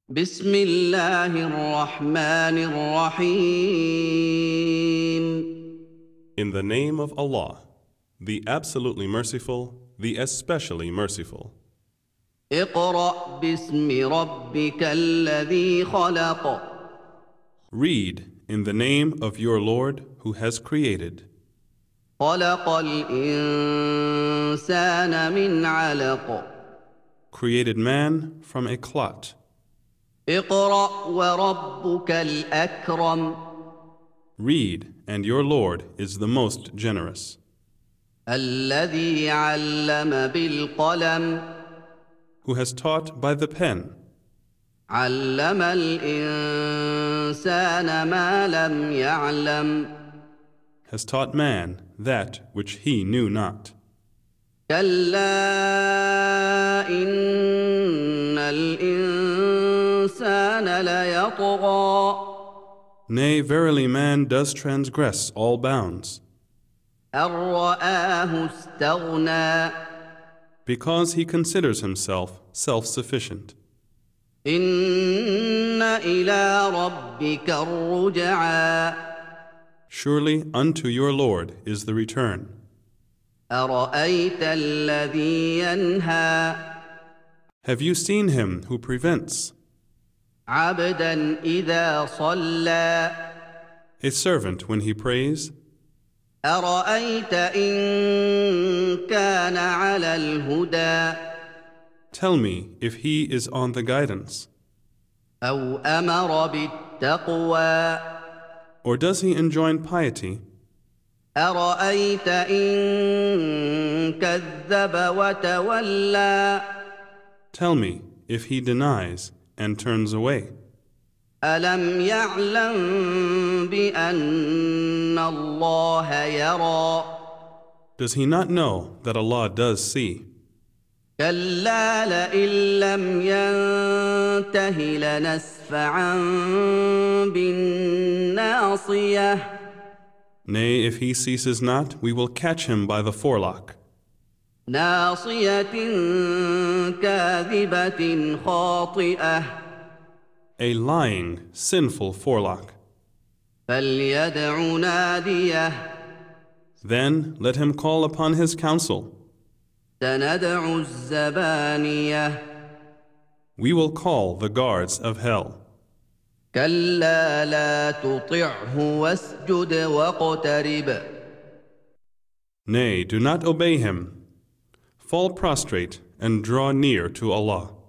بسم الله الرحمن الرحيم In the name of Allah, the absolutely merciful, the especially merciful. اقرأ باسم ربك الذي خلق Read in the name of your Lord who has created. خلق الإنسان من علق Created man from a clot. اقرأ وربك الأكرم Read, and your Lord is the most generous. الذي علم بالقلم Who has taught by the pen. علم الإنسان ما لم يعلم Has taught man that which he knew not. كلا إن الإنسان ليطغى Nay, verily man does transgress all bounds, أن رآه استغنى because he considers himself self-sufficient. إن إلى ربك الرجعى Surely unto your Lord is the return. أرأيت الذي ينهى Have you seen him who prevents? عبدا إذا صلى A servant when he prays? أرأيت إن كان على الهدى Tell me if he is on the guidance. أو أمر بالتقوى Or does he enjoin piety? أرأيت إن كذب وتولى Tell me if he denies and turns away. ألم يعلم بأن الله يرى Does he not know that Allah does see? كلا لئن لم ينته لنسفعا بالناصية Nay, if he ceases not, we will catch him by the forelock. ناصية كاذبة خاطئة A lying, sinful forelock. فليدع ناديه Then let him call upon his counsel. سندع الزبانية We will call the guards of hell. كلا لا تطعه واسجد واقترب Nay, do not obey him. Fall prostrate and draw near to Allah.